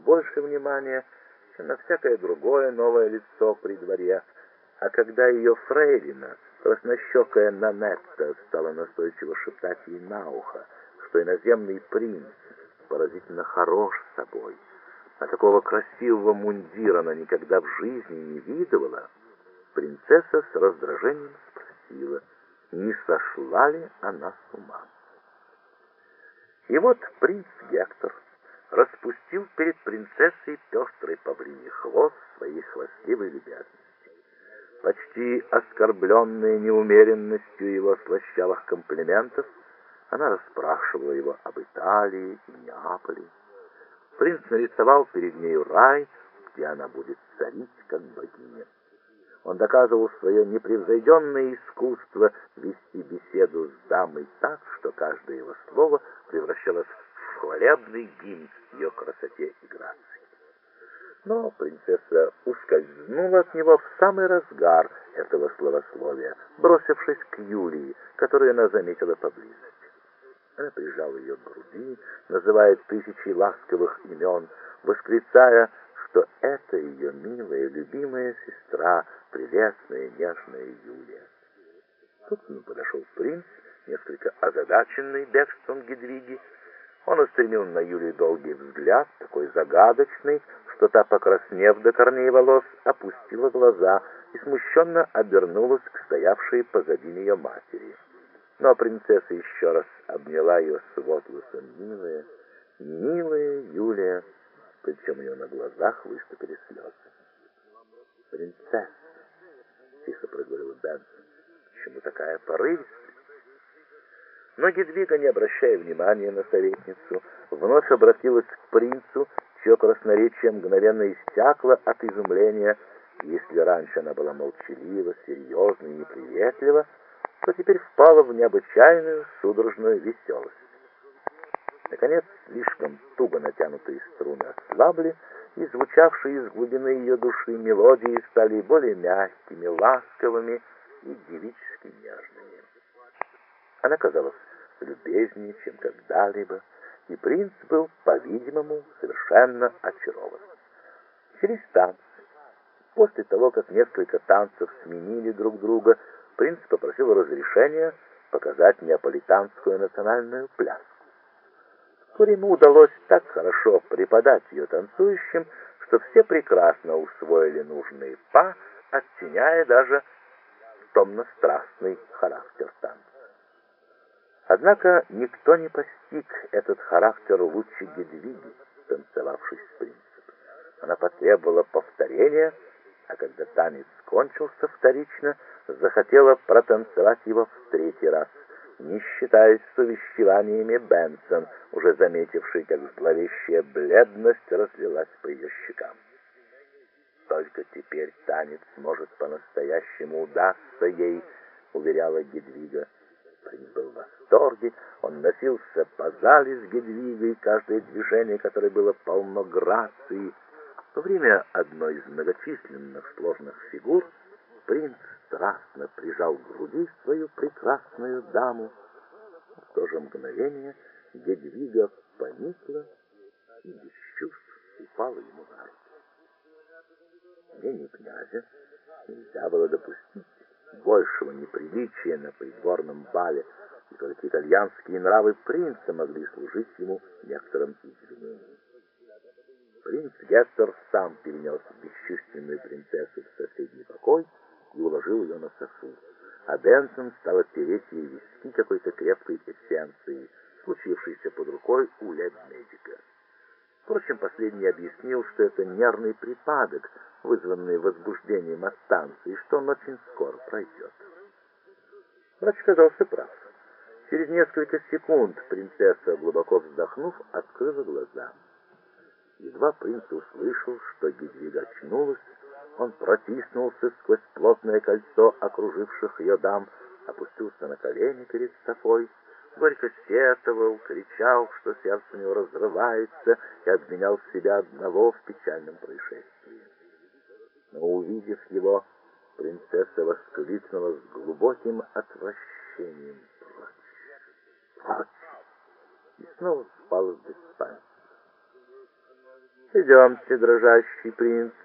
больше внимания, чем на всякое другое новое лицо при дворе. А когда ее фрейлина, краснощекая Нанетта, стала настойчиво шептать ей на ухо, что иноземный принц поразительно хорош собой, а такого красивого мундира она никогда в жизни не видывала, принцесса с раздражением спросила, не сошла ли она с ума. И вот принц Гектор распустил перед принцессой пестрый павлиний хвост своей хвастливой любезности. Почти оскорбленная неумеренностью его слащавых комплиментов, она расспрашивала его об Италии и Неаполе. Принц нарисовал перед нею рай, где она будет царить, как богиня. Он доказывал свое непревзойденное искусство вести беседу с дамой так, что каждое его слово превращалось в хвалебный гимн ее красоте и грации. Но принцесса ускользнула от него в самый разгар этого словословия, бросившись к Юлии, которую она заметила поблизости. Она прижала ее к груди, называя тысячи ласковых имен, восклицая, что это ее милая, любимая сестра, прелестная, нежная Юлия. Тут к нему подошел принц, несколько озадаченный бегством Гедвиги. Он устремил на Юлию долгий взгляд, такой загадочный, что та, покраснев до корней волос, опустила глаза и смущенно обернулась к стоявшей позади нее матери. Но принцесса еще раз обняла ее с возгласом «Милая, милая Юлия», причем у нее на глазах выступили слезы. «Принцесса», — тихо проговорила Бенсон, — «почему такая порывистая?» Но Гедвига, не обращая внимания на советницу, вновь обратилась к принцу, чье красноречие мгновенно иссякло от изумления. Если раньше она была молчалива, серьезна и неприветлива, то теперь впала в необычайную судорожную веселость. Наконец, слишком туго натянутые струны ослабли, и звучавшие из глубины ее души мелодии стали более мягкими, ласковыми и девически нежными. Она казалась любезнее, чем когда-либо, и принц был, по-видимому, совершенно очарован. Через танцы, после того, как несколько танцев сменили друг друга, принц попросил разрешения показать неаполитанскую национальную пляску. Вскоре ему удалось так хорошо преподать ее танцующим, что все прекрасно усвоили нужные па, оттеняя даже томно-страстный характер танца. Однако никто не постиг этот характер лучше Гедвиги, танцевавшей с принцем. Она потребовала повторения, а когда танец кончился вторично, захотела протанцевать его в третий раз, не считаясь с увещеваниями Бенсон, уже заметившей, как зловещая бледность разлилась по ее щекам. «Только теперь танец может по-настоящему удастся ей», — уверяла Гедвига. Принц был в восторге, он носился по зале с Гедвигой, каждое движение которое было полно грации. Во время одной из многочисленных сложных фигур принц страстно прижал к груди свою прекрасную даму. В то же мгновение Гедвига поникла и без чувств упала ему на руки. Мнению князя нельзя было допустить большего неприличия на придворном бале, и только итальянские нравы принца могли служить ему некоторым извинением. Принц Гектор сам перенес бесчувственную принцессу в соседний покой и уложил ее на софу, а Бенсон стал оттереть ей виски какой-то крепкой эссенцией, случившейся под рукой у лейб-медика. Впрочем, последний объяснил, что это нервный припадок, вызванный возбуждением от танца, и что он очень скоро пройдет. Врач казался прав. Через несколько секунд принцесса, глубоко вздохнув, открыла глаза. Едва принц услышал, что Гедвига очнулась, он протиснулся сквозь плотное кольцо окруживших ее дам, опустился на колени перед Софой, горько сетовал, кричал, что сердце у него разрывается, и обвинял себя одного в печальном происшествии. Но, увидев его, принцесса воскликнула с глубоким отвращением: «Прочь! Прочь!» и снова впала в беспамятство. «Идемте, дрожащий принц,